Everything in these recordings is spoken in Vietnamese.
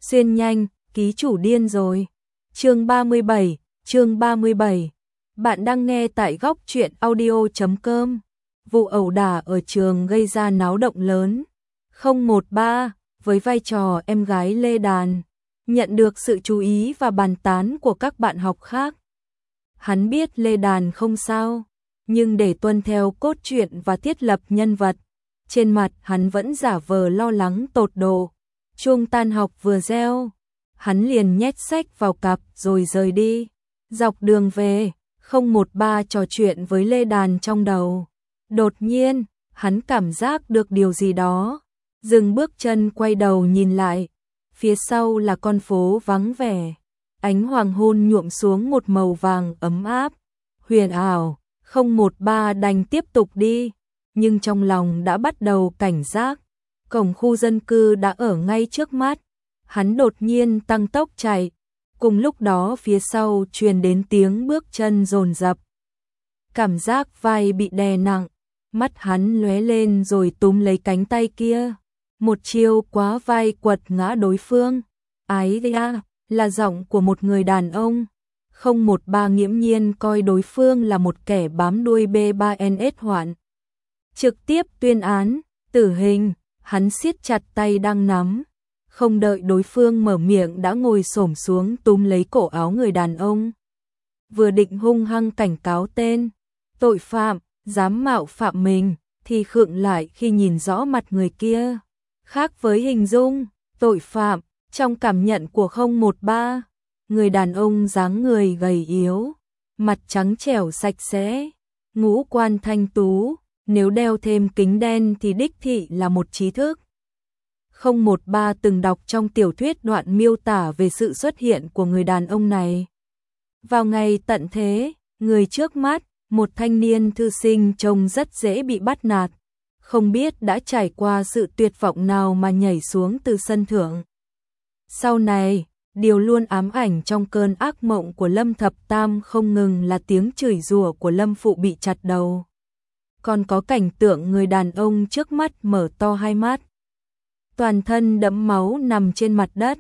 Xuyên nhanh, ký chủ điên rồi. Chương 37. Bạn đang nghe tại góc truyện audio.com. Vụ ẩu đả ở trường gây ra náo động lớn. 013 với vai trò em gái Lê Đàn, nhận được sự chú ý và bàn tán của các bạn học khác. Hắn biết Lê Đàn không sao, nhưng để tuân theo cốt truyện và thiết lập nhân vật, trên mặt hắn vẫn giả vờ lo lắng tột độ. Chuông tan học vừa reo, hắn liền nhét sách vào cặp rồi rời đi. Dọc đường về, 013 trò chuyện với Lê Đàn trong đầu. Đột nhiên, hắn cảm giác được điều gì đó. Dừng bước chân quay đầu nhìn lại. Phía sau là con phố vắng vẻ. Ánh hoàng hôn nhuộm xuống một màu vàng ấm áp, huyền ảo. 013 đành tiếp tục đi, nhưng trong lòng đã bắt đầu cảnh giác. Cổng khu dân cư đã ở ngay trước mắt. Hắn đột nhiên tăng tốc chạy. Cùng lúc đó phía sau truyền đến tiếng bước chân dồn dập. Cảm giác vai bị đè nặng, mắt hắn lóe lên rồi túm lấy cánh tay kia. Một chiêu quá vai quật ngã đối phương. Ái da, là giọng của một người đàn ông. 013 nghiễm nhiên coi đối phương là một kẻ bám đuôi B3NS hoạn. Trực tiếp tuyên án, tử hình. Hắn siết chặt tay đang nắm, không đợi đối phương mở miệng đã ngồi xổm xuống túm lấy cổ áo người đàn ông. Vừa định hung hăng cảnh cáo tên tội phạm dám mạo phạm mình, thì khựng lại khi nhìn rõ mặt người kia. Khác với hình dung tội phạm trong cảm nhận của 013, người đàn ông dáng người gầy yếu, mặt trắng trẻo sạch sẽ, ngũ quan thanh tú. Nếu đeo thêm kính đen thì đích thị là một trí thức. 013 từng đọc trong tiểu thuyết đoạn miêu tả về sự xuất hiện của người đàn ông này. Vào ngày tận thế, người trước mắt, một thanh niên thư sinh trông rất dễ bị bắt nạt, không biết đã trải qua sự tuyệt vọng nào mà nhảy xuống từ sân thượng. Sau này, điều luôn ám ảnh trong cơn ác mộng của Lâm Thập Tam không ngừng là tiếng chửi rủa của Lâm Phụ bị chặt đầu. Còn có cảnh tượng người đàn ông trước mắt mở to hai mắt, toàn thân đẫm máu nằm trên mặt đất.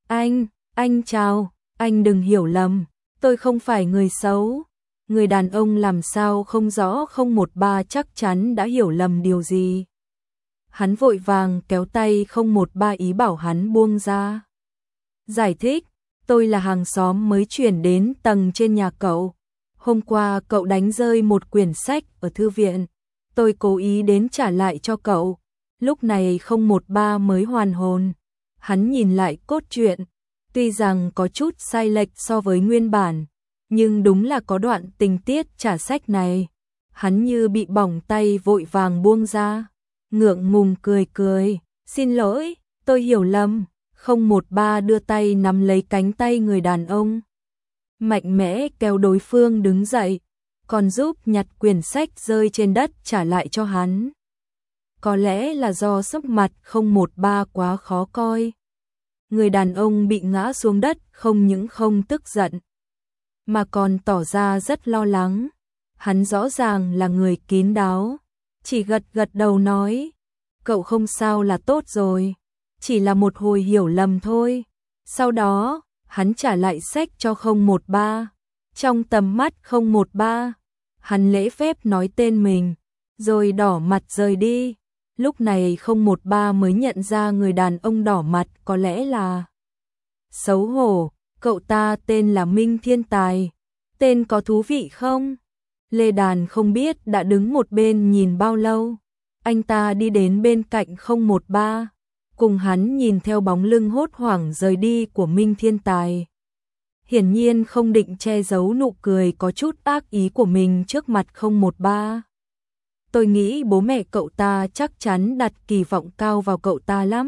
Anh chào, anh đừng hiểu lầm, tôi không phải người xấu. Người đàn ông làm sao không rõ 013 chắc chắn đã hiểu lầm điều gì. Hắn vội vàng kéo tay 013 ý bảo hắn buông ra. Giải thích, tôi là hàng xóm mới chuyển đến tầng trên nhà cậu. Hôm qua cậu đánh rơi một quyển sách ở thư viện. Tôi cố ý đến trả lại cho cậu. Lúc này 013 mới hoàn hồn. Hắn nhìn lại cốt truyện. Tuy rằng có chút sai lệch so với nguyên bản, nhưng đúng là có đoạn tình tiết trả sách này. Hắn như bị bỏng tay vội vàng buông ra. Ngượng ngùng cười. Xin lỗi, tôi hiểu lầm. 013 đưa tay nắm lấy cánh tay người đàn ông, mạnh mẽ kéo đối phương đứng dậy, còn giúp nhặt quyển sách rơi trên đất trả lại cho hắn. Có lẽ là do sắc mặt 013 quá khó coi. Người đàn ông bị ngã xuống đất không những không tức giận, mà còn tỏ ra rất lo lắng. Hắn rõ ràng là người kín đáo, chỉ gật đầu nói, cậu không sao là tốt rồi, chỉ là một hồi hiểu lầm thôi. Sau đó, hắn trả lại sách cho 013. Trong tầm mắt 013, hắn lễ phép nói tên mình, rồi đỏ mặt rời đi. Lúc này 013 mới nhận ra người đàn ông đỏ mặt có lẽ là xấu hổ. Cậu ta tên là Minh Thiên Tài. Tên có thú vị không? Lê Đàn không biết đã đứng một bên nhìn bao lâu. Anh ta đi đến bên cạnh 013, cùng hắn nhìn theo bóng lưng hốt hoảng rời đi của Minh Thiên Tài. Hiển nhiên không định che giấu nụ cười có chút ác ý của mình trước mặt 013. Tôi nghĩ bố mẹ cậu ta chắc chắn đặt kỳ vọng cao vào cậu ta lắm.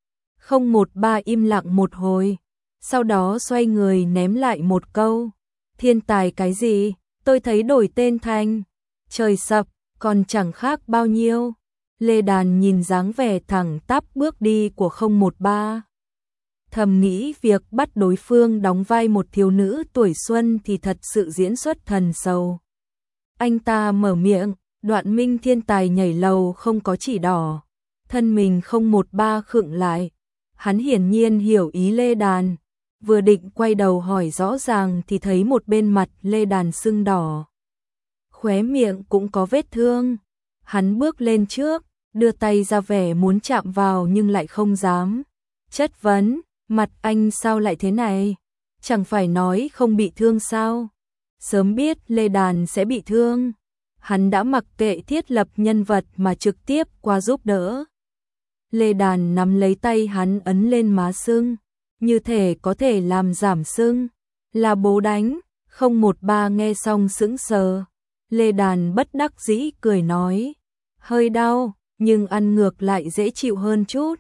013 im lặng một hồi, sau đó xoay người ném lại một câu. Thiên tài cái gì, tôi thấy đổi tên thành trời sập, còn chẳng khác bao nhiêu. Lê Đàn nhìn dáng vẻ thẳng tắp bước đi của 013. Thầm nghĩ việc bắt đối phương đóng vai một thiếu nữ tuổi xuân thì thật sự diễn xuất thần sầu. Anh ta mở miệng, đoạn Minh Thiên Tài nhảy lầu không có chỉ đỏ. Thân mình 013 khựng lại. Hắn hiển nhiên hiểu ý Lê Đàn, vừa định quay đầu hỏi rõ ràng thì thấy một bên mặt Lê Đàn sưng đỏ. Khóe miệng cũng có vết thương. Hắn bước lên trước, đưa tay ra vẻ muốn chạm vào nhưng lại không dám. Chất vấn, mặt anh sao lại thế này? Chẳng phải nói không bị thương sao? Sớm biết Lê Đàn sẽ bị thương, hắn đã mặc kệ thiết lập nhân vật mà trực tiếp qua giúp đỡ. Lê Đàn nắm lấy tay hắn ấn lên má sưng, như thể có thể làm giảm sưng. Là bố đánh. 013 nghe xong sững sờ. Lê Đàn bất đắc dĩ cười nói, hơi đau, nhưng ăn ngược lại dễ chịu hơn chút.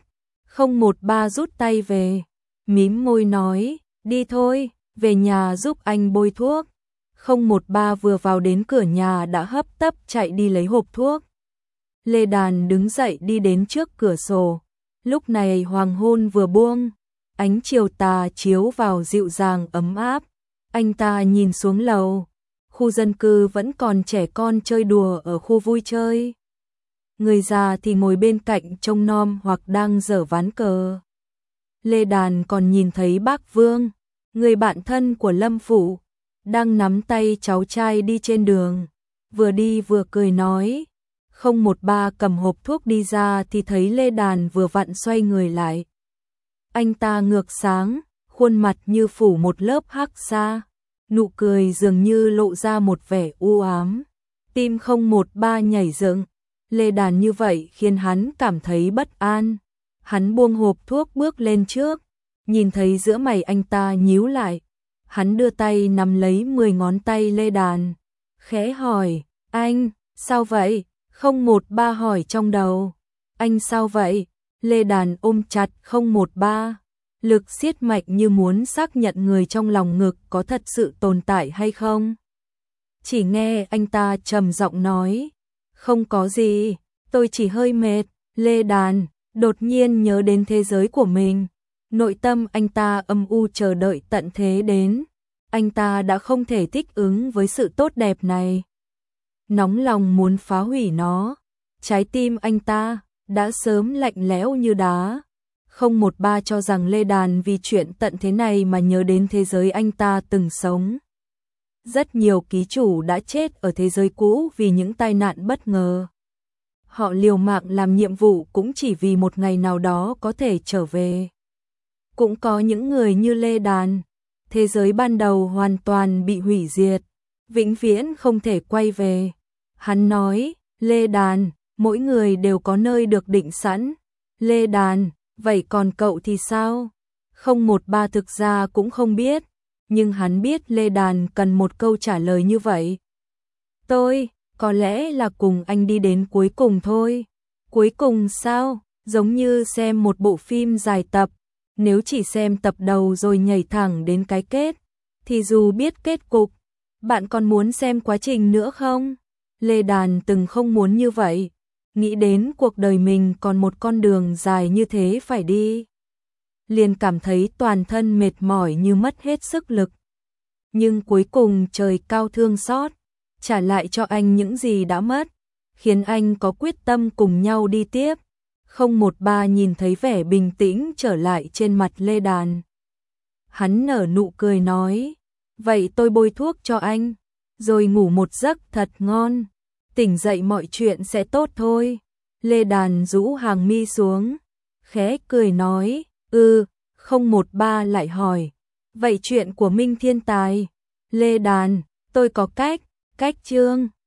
013 rút tay về, mím môi nói, đi thôi, về nhà giúp anh bôi thuốc. 013 vừa vào đến cửa nhà đã hấp tấp chạy đi lấy hộp thuốc. Lê Đàn đứng dậy đi đến trước cửa sổ. Lúc này hoàng hôn vừa buông, ánh chiều tà chiếu vào dịu dàng ấm áp. Anh ta nhìn xuống lầu, khu dân cư vẫn còn trẻ con chơi đùa ở khu vui chơi. Người già thì ngồi bên cạnh trông nom hoặc đang giở ván cờ. Lê Đàn còn nhìn thấy bác Vương, người bạn thân của Lâm Phụ, đang nắm tay cháu trai đi trên đường, vừa đi vừa cười nói. 013 cầm hộp thuốc đi ra thì thấy Lê Đàn vừa vặn xoay người lại. Anh ta ngược sáng, khuôn mặt như phủ một lớp hắc xa, nụ cười dường như lộ ra một vẻ u ám. Tim 013 nhảy dựng, Lê Đàn như vậy khiến hắn cảm thấy bất an. Hắn buông hộp thuốc bước lên trước, nhìn thấy giữa mày anh ta nhíu lại. Hắn đưa tay nắm lấy 10 ngón tay Lê Đàn, khẽ hỏi, anh, sao vậy? 013 hỏi trong đầu, anh sao vậy? Lê Đàn ôm chặt 013, lực siết mạnh như muốn xác nhận người trong lòng ngực có thật sự tồn tại hay không. Chỉ nghe anh ta trầm giọng nói, không có gì, tôi chỉ hơi mệt. Lê Đàn đột nhiên nhớ đến thế giới của mình, nội tâm anh ta âm u chờ đợi tận thế đến. Anh ta đã không thể thích ứng với sự tốt đẹp này, nóng lòng muốn phá hủy nó. Trái tim anh ta đã sớm lạnh lẽo như đá. 013 cho rằng Lê Đàn vì chuyện tận thế này mà nhớ đến thế giới anh ta từng sống. Rất nhiều ký chủ đã chết ở thế giới cũ vì những tai nạn bất ngờ. Họ liều mạng làm nhiệm vụ cũng chỉ vì một ngày nào đó có thể trở về. Cũng có những người như Lê Đàn, thế giới ban đầu hoàn toàn bị hủy diệt, vĩnh viễn không thể quay về. Hắn nói, Lê Đàn, mỗi người đều có nơi được định sẵn. Lê Đàn, vậy còn cậu thì sao? 013 thực ra cũng không biết, nhưng hắn biết Lê Đàn cần một câu trả lời như vậy. Tôi, có lẽ là cùng anh đi đến cuối cùng thôi. Cuối cùng sao? Giống như xem một bộ phim dài tập, nếu chỉ xem tập đầu rồi nhảy thẳng đến cái kết, thì dù biết kết cục, bạn còn muốn xem quá trình nữa không? Lê Đàn từng không muốn như vậy, nghĩ đến cuộc đời mình còn một con đường dài như thế phải đi, liền cảm thấy toàn thân mệt mỏi như mất hết sức lực. Nhưng cuối cùng trời cao thương xót, trả lại cho anh những gì đã mất, khiến anh có quyết tâm cùng nhau đi tiếp. 013 nhìn thấy vẻ bình tĩnh trở lại trên mặt Lê Đàn. Hắn nở nụ cười nói, vậy tôi bôi thuốc cho anh, rồi ngủ một giấc thật ngon, tỉnh dậy mọi chuyện sẽ tốt thôi. Lê Đàn rũ hàng mi xuống, khẽ cười nói, 013 lại hỏi, vậy chuyện của Minh Thiên Tài? Lê Đàn, tôi có cách chương